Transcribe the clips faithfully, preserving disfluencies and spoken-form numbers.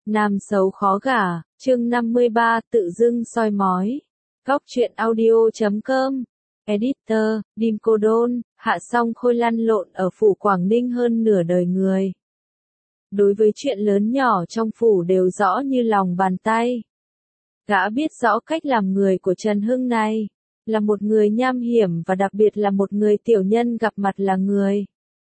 Nam xấu khó gả, chương năm mươi ba, tự dưng soi mói. Góc truyện audio chấm com. Editor, Dim Cô Đôn, Hạ Song Khôi lăn lộn ở phủ Quảng Ninh hơn nửa đời người. Đối với chuyện lớn nhỏ trong phủ đều rõ như lòng bàn tay. Gã biết rõ cách làm người của Trần Hưng này, là một người nham hiểm và đặc biệt là một người tiểu nhân gặp mặt là người.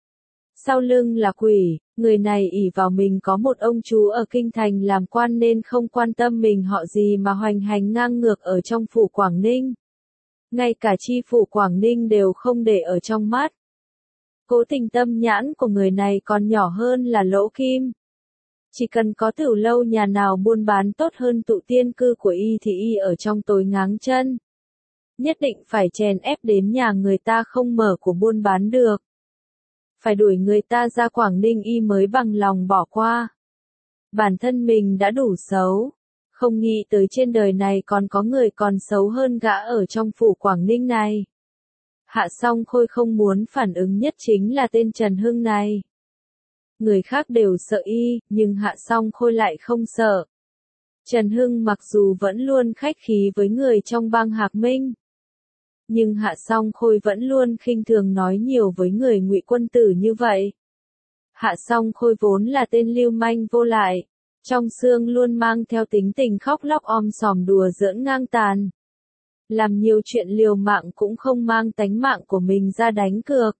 Sau lưng là quỷ, người này ỷ vào mình có một ông chú ở kinh thành làm quan nên không quan tâm mình họ gì mà hoành hành ngang ngược ở trong phủ Quảng Ninh. Ngay cả chi phủ Quảng Ninh đều không để ở trong mắt. Cố tình tâm nhãn của người này còn nhỏ hơn là lỗ kim. Chỉ cần có tửu lâu nhà nào buôn bán tốt hơn tụ tiên cư của y thì y ở trong tối ngáng chân. Nhất định phải chèn ép đến nhà người ta không mở của buôn bán được. Phải đuổi người ta ra Quảng Ninh y mới bằng lòng bỏ qua. Bản thân mình đã đủ xấu. Không nghĩ tới trên đời này còn có người còn xấu hơn gã ở trong phủ Quảng Ninh này. Hạ Song Khôi không muốn phản ứng nhất chính là tên Trần Hưng này. Người khác đều sợ y, nhưng Hạ Song Khôi lại không sợ. Trần Hưng mặc dù vẫn luôn khách khí với người trong bang Hạc Minh, nhưng Hạ Song Khôi vẫn luôn khinh thường nói nhiều với người Ngụy Quân Tử như vậy. Hạ Song Khôi vốn là tên lưu manh vô lại, trong xương luôn mang theo tính tình khóc lóc om sòm đùa giỡn ngang tàn. Làm nhiều chuyện liều mạng cũng không mang tánh mạng của mình ra đánh cược.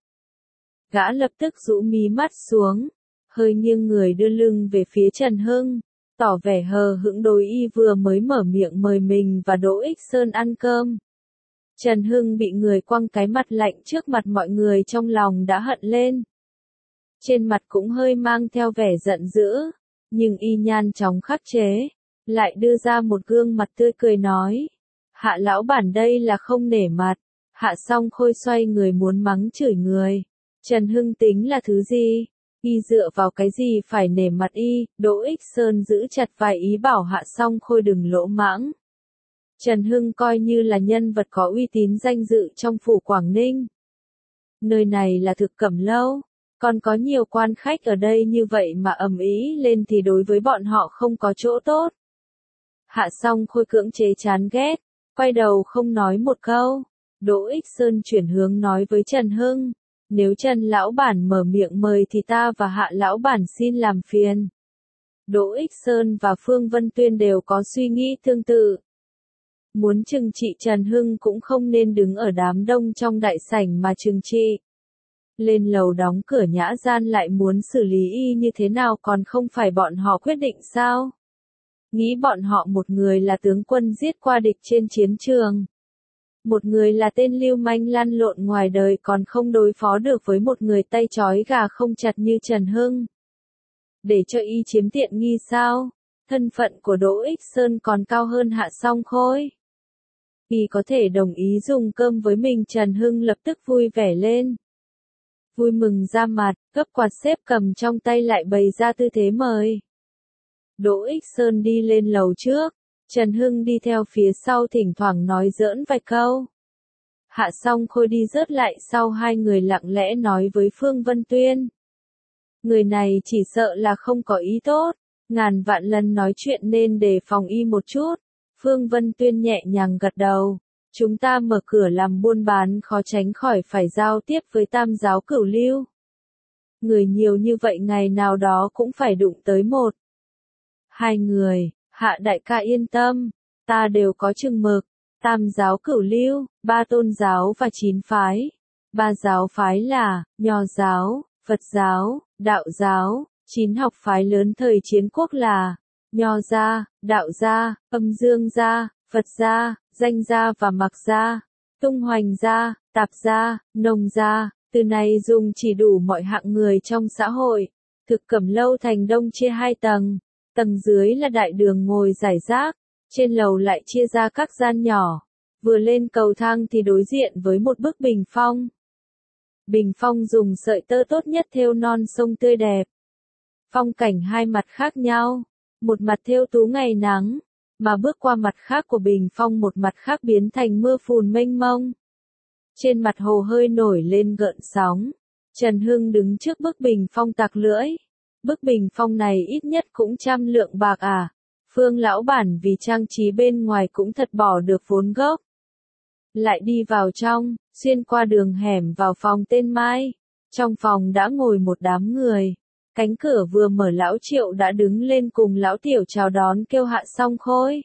Gã lập tức rũ mí mắt xuống, hơi nghiêng người đưa lưng về phía Trần Hưng, tỏ vẻ hờ hững đối y vừa mới mở miệng mời mình và Đỗ Ích Sơn ăn cơm. Trần Hưng bị người quăng cái mặt lạnh trước mặt mọi người trong lòng đã hận lên. Trên mặt cũng hơi mang theo vẻ giận dữ, nhưng y nhan chóng khắc chế, lại đưa ra một gương mặt tươi cười nói. Hạ lão bản đây là không nể mặt. Hạ Song Khôi xoay người muốn mắng chửi người. Trần Hưng tính là thứ gì? Y dựa vào cái gì phải nể mặt y? Đỗ Ích Sơn giữ chặt vài ý bảo Hạ Song Khôi đừng lỗ mãng. Trần Hưng coi như là nhân vật có uy tín danh dự trong phủ Quảng Ninh. Nơi này là Thực Cẩm Lâu, còn có nhiều quan khách ở đây như vậy mà ầm ĩ lên thì đối với bọn họ không có chỗ tốt. Hạ Song Khôi cưỡng chế chán ghét, quay đầu không nói một câu. Đỗ Ích Sơn chuyển hướng nói với Trần Hưng, nếu Trần lão bản mở miệng mời thì ta và Hạ lão bản xin làm phiền. Đỗ Ích Sơn và Phương Vân Tuyên đều có suy nghĩ tương tự. Muốn trừng trị Trần Hưng cũng không nên đứng ở đám đông trong đại sảnh mà trừng trị. Lên lầu đóng cửa nhã gian lại muốn xử lý y như thế nào còn không phải bọn họ quyết định sao? Nghĩ bọn họ một người là tướng quân giết qua địch trên chiến trường. Một người là tên lưu manh lăn lộn ngoài đời còn không đối phó được với một người tay trói gà không chặt như Trần Hưng. Để cho y chiếm tiện nghi sao? Thân phận của Đỗ Ích Sơn còn cao hơn Hạ Song Khôi. Y có thể đồng ý dùng cơm với mình. Trần Hưng lập tức vui vẻ lên. Vui mừng ra mặt, gấp quạt xếp cầm trong tay lại bày ra tư thế mời. Đỗ Ích Sơn đi lên lầu trước, Trần Hưng đi theo phía sau thỉnh thoảng nói giỡn vài câu. Hạ Song Khôi đi rớt lại sau hai người lặng lẽ nói với Phương Vân Tuyên. Người này chỉ sợ là không có ý tốt, ngàn vạn lần nói chuyện nên đề phòng y một chút. Phương Vân Tuyên nhẹ nhàng gật đầu. Chúng ta mở cửa làm buôn bán khó tránh khỏi phải giao tiếp với tam giáo cửu lưu. Người nhiều như vậy ngày nào đó cũng phải đụng tới một. Hai người, Hạ đại ca yên tâm, ta đều có chừng mực. Tam giáo cửu lưu, ba tôn giáo và chín phái. Ba giáo phái là, Nho giáo, Phật giáo, Đạo giáo. Chín học phái lớn thời chiến quốc là, Nho gia, Đạo gia, Âm Dương gia, Phật gia, Danh gia và Mạc gia. Tung Hoành gia, Tạp gia, Nông gia. Từ này dùng chỉ đủ mọi hạng người trong xã hội. Thực Cẩm Lâu thành đông chia hai tầng. Tầng dưới là đại đường ngồi rải rác, trên lầu lại chia ra các gian nhỏ. Vừa lên cầu thang thì đối diện với một bức bình phong. Bình phong dùng sợi tơ tốt nhất thêu non sông tươi đẹp. Phong cảnh hai mặt khác nhau, một mặt thêu tú ngày nắng, mà bước qua mặt khác của bình phong một mặt khác biến thành mưa phùn mênh mông. Trên mặt hồ hơi nổi lên gợn sóng. Trần Hưng đứng trước bức bình phong tặc lưỡi. Bức bình phong này ít nhất cũng trăm lượng bạc à. Phương lão bản vì trang trí bên ngoài cũng thật bỏ được vốn gốc. Lại đi vào trong, xuyên qua đường hẻm vào phòng tên Mai. Trong phòng đã ngồi một đám người. Cánh cửa vừa mở lão Triệu đã đứng lên cùng lão Tiểu chào đón kêu Hạ Song Khôi.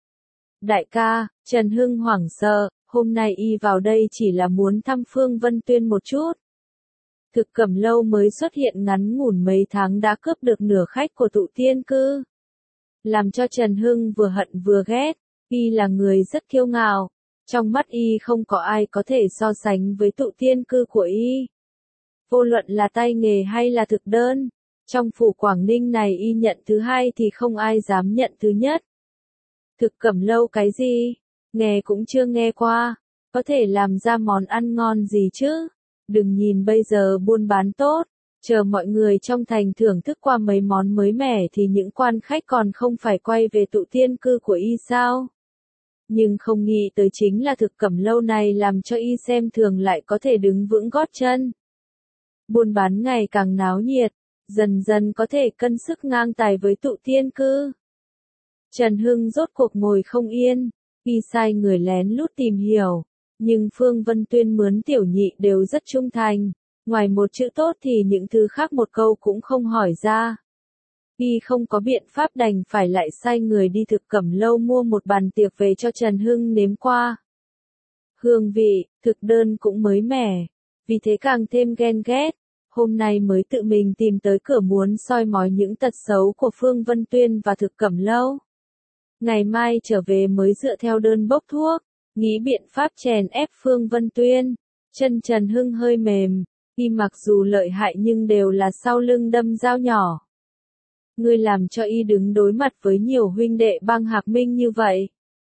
Đại ca, Trần Hưng hoảng sợ, hôm nay y vào đây chỉ là muốn thăm Phương Vân Tuyên một chút. Thực Cẩm Lâu mới xuất hiện ngắn ngủn mấy tháng đã cướp được nửa khách của tụ tiên cư. Làm cho Trần Hưng vừa hận vừa ghét, y là người rất kiêu ngạo. Trong mắt y không có ai có thể so sánh với tụ tiên cư của y. Vô luận là tay nghề hay là thực đơn, trong phủ Quảng Ninh này y nhận thứ hai thì không ai dám nhận thứ nhất. Thực Cẩm Lâu cái gì? Nghe cũng chưa nghe qua, có thể làm ra món ăn ngon gì chứ? Đừng nhìn bây giờ buôn bán tốt, chờ mọi người trong thành thưởng thức qua mấy món mới mẻ thì những quan khách còn không phải quay về tụ tiên cư của y sao? Nhưng không nghĩ tới chính là Thực Cẩm Lâu này làm cho y xem thường lại có thể đứng vững gót chân. Buôn bán ngày càng náo nhiệt, dần dần có thể cân sức ngang tài với tụ tiên cư. Trần Hưng rốt cuộc ngồi không yên, y sai người lén lút tìm hiểu, nhưng Phương Vân Tuyên mướn tiểu nhị đều rất trung thành, ngoài một chữ tốt thì những thứ khác một câu cũng không hỏi ra. Y không có biện pháp đành phải lại sai người đi Thực Cẩm Lâu mua một bàn tiệc về cho Trần Hưng nếm qua. Hương vị, thực đơn cũng mới mẻ, vì thế càng thêm ghen ghét, hôm nay mới tự mình tìm tới cửa muốn soi mói những tật xấu của Phương Vân Tuyên và Thực Cẩm Lâu. Ngày mai trở về mới dựa theo đơn bốc thuốc, nghĩ biện pháp chèn ép Phương Vân Tuyên. Chân Trần Hưng hơi mềm, y mặc dù lợi hại nhưng đều là sau lưng đâm dao nhỏ. Ngươi làm cho y đứng đối mặt với nhiều huynh đệ bang Hạc Minh như vậy.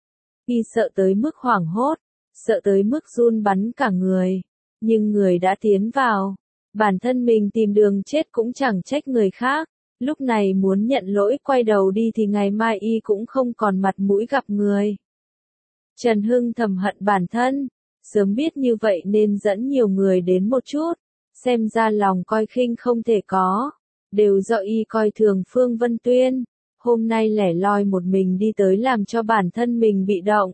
Y sợ tới mức hoảng hốt, sợ tới mức run bắn cả người. Nhưng người đã tiến vào, bản thân mình tìm đường chết cũng chẳng trách người khác. Lúc này muốn nhận lỗi quay đầu đi thì ngày mai y cũng không còn mặt mũi gặp người. Trần Hưng thầm hận bản thân, sớm biết như vậy nên dẫn nhiều người đến một chút, xem ra lòng coi khinh không thể có, đều do y coi thường Phương Vân Tuyên, hôm nay lẻ loi một mình đi tới làm cho bản thân mình bị động.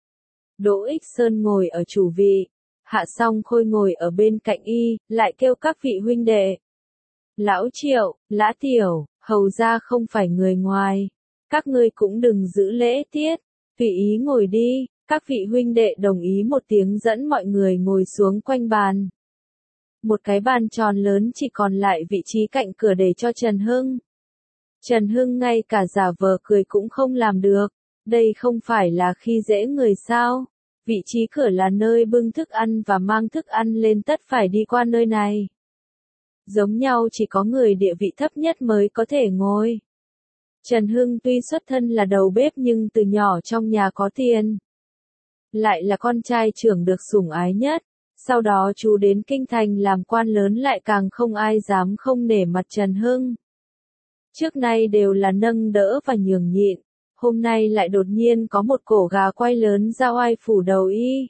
Đỗ Ích Sơn ngồi ở chủ vị, Hạ Song Khôi ngồi ở bên cạnh y, lại kêu các vị huynh đệ. Lão Triệu, Lã Tiểu, hầu ra không phải người ngoài, các ngươi cũng đừng giữ lễ tiết, tùy ý ngồi đi. Các vị huynh đệ đồng ý một tiếng dẫn mọi người ngồi xuống quanh bàn. Một cái bàn tròn lớn chỉ còn lại vị trí cạnh cửa để cho Trần Hưng. Trần Hưng ngay cả giả vờ cười cũng không làm được, đây không phải là khi dễ người sao, vị trí cửa là nơi bưng thức ăn và mang thức ăn lên tất phải đi qua nơi này. Giống nhau chỉ có người địa vị thấp nhất mới có thể ngồi. Trần Hưng tuy xuất thân là đầu bếp nhưng từ nhỏ trong nhà có tiền. Lại là con trai trưởng được sủng ái nhất, sau đó chú đến kinh thành làm quan lớn lại càng không ai dám không nể mặt Trần Hưng. Trước nay đều là nâng đỡ và nhường nhịn, hôm nay lại đột nhiên có một cổ gà quay lớn ra oai phủ đầu y.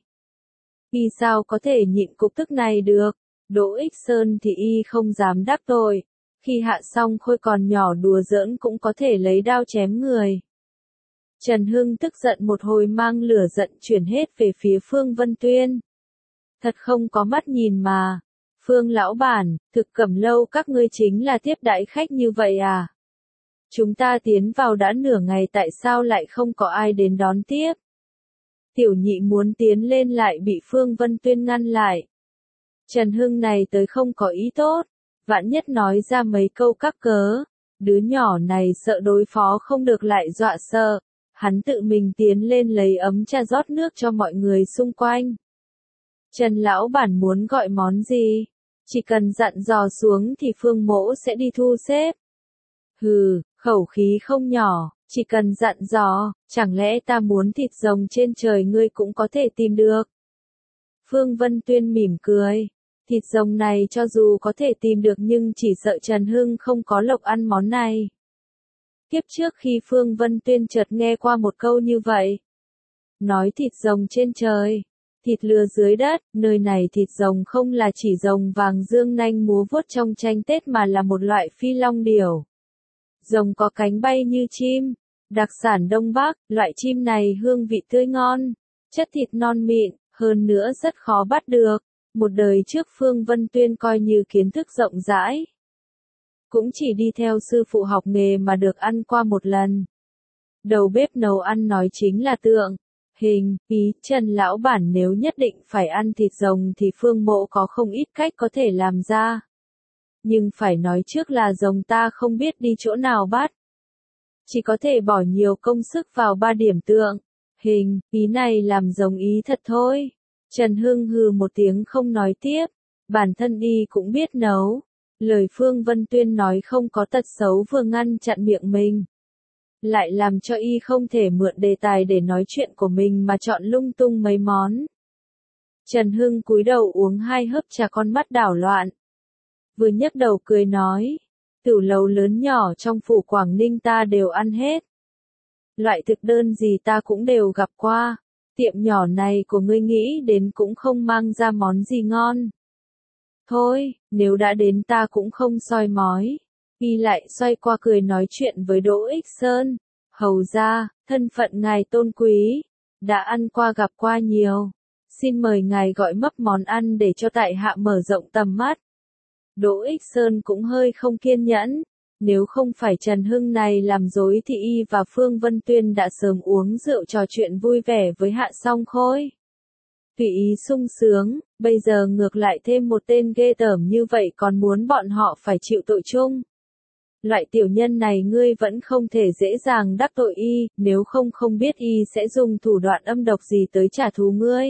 Y sao có thể nhịn cục tức này được, Đỗ Ích Sơn thì y không dám đắc tội, khi Hạ Song Khôi còn nhỏ đùa giỡn cũng có thể lấy đao chém người. Trần Hưng tức giận một hồi mang lửa giận chuyển hết về phía Phương Vân Tuyên. Thật không có mắt nhìn mà. Phương lão bản, Thực Cẩm Lâu các ngươi chính là tiếp đãi khách như vậy à? Chúng ta tiến vào đã nửa ngày tại sao lại không có ai đến đón tiếp? Tiểu nhị muốn tiến lên lại bị Phương Vân Tuyên ngăn lại. Trần Hưng này tới không có ý tốt, vạn nhất nói ra mấy câu các cớ. Đứa nhỏ này sợ đối phó không được lại dọa sợ. Hắn tự mình tiến lên lấy ấm trà rót nước cho mọi người xung quanh. Trần lão bản muốn gọi món gì? Chỉ cần dặn dò xuống thì Phương mỗ sẽ đi thu xếp. Hừ, khẩu khí không nhỏ, chỉ cần dặn dò, chẳng lẽ ta muốn thịt rồng trên trời ngươi cũng có thể tìm được. Phương Vân Tuyên mỉm cười. Thịt rồng này cho dù có thể tìm được nhưng chỉ sợ Trần Hưng không có lộc ăn món này. Kiếp trước khi Phương Vân Tuyên chợt nghe qua một câu như vậy. Nói thịt rồng trên trời, Thịt lừa dưới đất, nơi này thịt rồng không là chỉ rồng vàng dương nanh múa vuốt trong tranh Tết mà là một loại phi long điểu. Rồng có cánh bay như chim, đặc sản Đông Bắc, loại chim này hương vị tươi ngon, chất thịt non mịn, hơn nữa rất khó bắt được. Một đời trước Phương Vân Tuyên coi như kiến thức rộng rãi. Cũng chỉ đi theo sư phụ học nghề mà được ăn qua một lần. Đầu bếp nấu ăn nói chính là tượng, hình, ý, Trần lão bản nếu nhất định phải ăn thịt rồng thì Phương Mộ có không ít cách có thể làm ra. Nhưng phải nói trước là rồng ta không biết đi chỗ nào bắt. Chỉ có thể bỏ nhiều công sức vào ba điểm tượng, hình, ý này làm giống ý thật thôi. Trần Hưng hừ một tiếng không nói tiếp, bản thân y cũng biết nấu. Lời Phương Vân Tuyên nói không có tật xấu vừa ngăn chặn miệng mình, lại làm cho y không thể mượn đề tài để nói chuyện của mình mà chọn lung tung mấy món. Trần Hưng cúi đầu uống hai hớp trà, con mắt đảo loạn. Vừa nhấc đầu cười nói, tửu lầu lớn nhỏ trong phủ Quảng Ninh ta đều ăn hết. Loại thực đơn gì ta cũng đều gặp qua, tiệm nhỏ này của ngươi nghĩ đến cũng không mang ra món gì ngon. Thôi, nếu đã đến ta cũng không soi mói. Y lại xoay qua cười nói chuyện với Đỗ Ích Sơn. Hầu ra, thân phận ngài tôn quý, đã ăn qua gặp qua nhiều. Xin mời ngài gọi mấp món ăn để cho tại hạ mở rộng tầm mắt. Đỗ Ích Sơn cũng hơi không kiên nhẫn. Nếu không phải Trần Hưng này làm dối thì y và Phương Vân Tuyên đã sớm uống rượu trò chuyện vui vẻ với Hạ Song Khôi. Tùy ý sung sướng, bây giờ ngược lại thêm một tên ghê tởm như vậy còn muốn bọn họ phải chịu tội chung. Loại tiểu nhân này ngươi vẫn không thể dễ dàng đắc tội y, nếu không không biết y sẽ dùng thủ đoạn âm độc gì tới trả thù ngươi.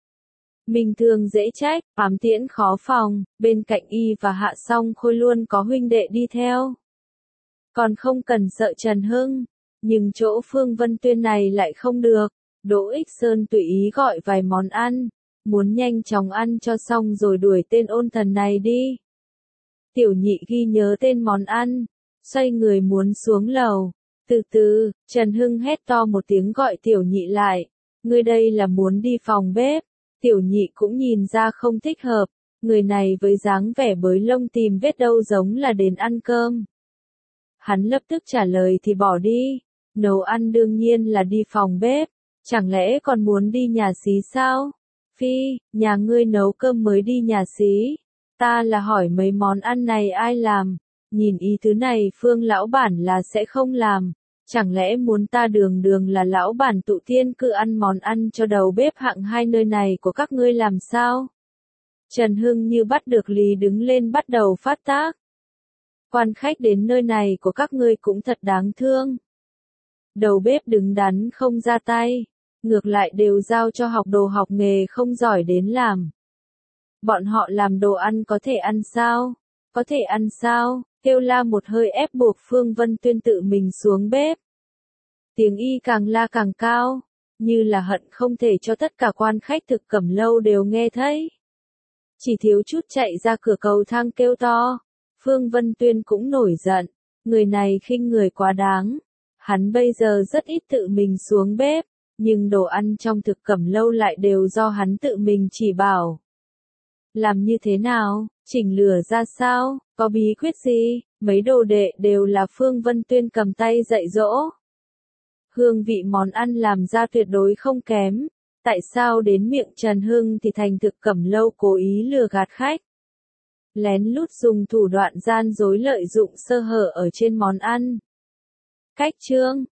Mình thường dễ trách, ám tiễn khó phòng, bên cạnh y và Hạ Song Khôi luôn có huynh đệ đi theo. Còn không cần sợ Trần Hưng, nhưng chỗ Phương Vân Tuyên này lại không được. Đỗ Ích Sơn tùy ý gọi vài món ăn, muốn nhanh chóng ăn cho xong rồi đuổi tên ôn thần này đi. Tiểu nhị ghi nhớ tên món ăn, xoay người muốn xuống lầu. Từ từ, Trần Hưng hét to một tiếng gọi tiểu nhị lại. Ngươi đây là muốn đi phòng bếp. Tiểu nhị cũng nhìn ra không thích hợp, người này với dáng vẻ bới lông tìm vết đâu giống là đến ăn cơm. Hắn lập tức trả lời thì bỏ đi, nấu ăn đương nhiên là đi phòng bếp, chẳng lẽ còn muốn đi nhà xí sao? Phi, nhà ngươi nấu cơm mới đi nhà xí, ta là hỏi mấy món ăn này ai làm, nhìn ý thứ này Phương lão bản là sẽ không làm, chẳng lẽ muốn ta đường đường là lão bản tụ thiên cư ăn món ăn cho đầu bếp hạng hai nơi này của các ngươi làm sao? Trần Hưng như bắt được lý đứng lên bắt đầu phát tác. Quan khách đến nơi này của các ngươi cũng thật đáng thương. Đầu bếp đứng đắn không ra tay, ngược lại đều giao cho học đồ học nghề không giỏi đến làm. Bọn họ làm đồ ăn có thể ăn sao? Có thể ăn sao? Kêu la một hơi ép buộc Phương Vân Tuyên tự mình xuống bếp. Tiếng y càng la càng cao, như là hận không thể cho tất cả quan khách thực cẩm lâu đều nghe thấy. Chỉ thiếu chút chạy ra cửa cầu thang kêu to. Phương Vân Tuyên cũng nổi giận, người này khinh người quá đáng. Hắn bây giờ rất ít tự mình xuống bếp, nhưng đồ ăn trong thực cẩm lâu lại đều do hắn tự mình chỉ bảo. Làm như thế nào, chỉnh lửa ra sao, có bí quyết gì, mấy đồ đệ đều là Phương Vân Tuyên cầm tay dạy dỗ. Hương vị món ăn làm ra tuyệt đối không kém, tại sao đến miệng Trần Hưng thì thành thực cẩm lâu cố ý lừa gạt khách. Lén lút dùng thủ đoạn gian dối lợi dụng sơ hở ở trên món ăn. Cách chương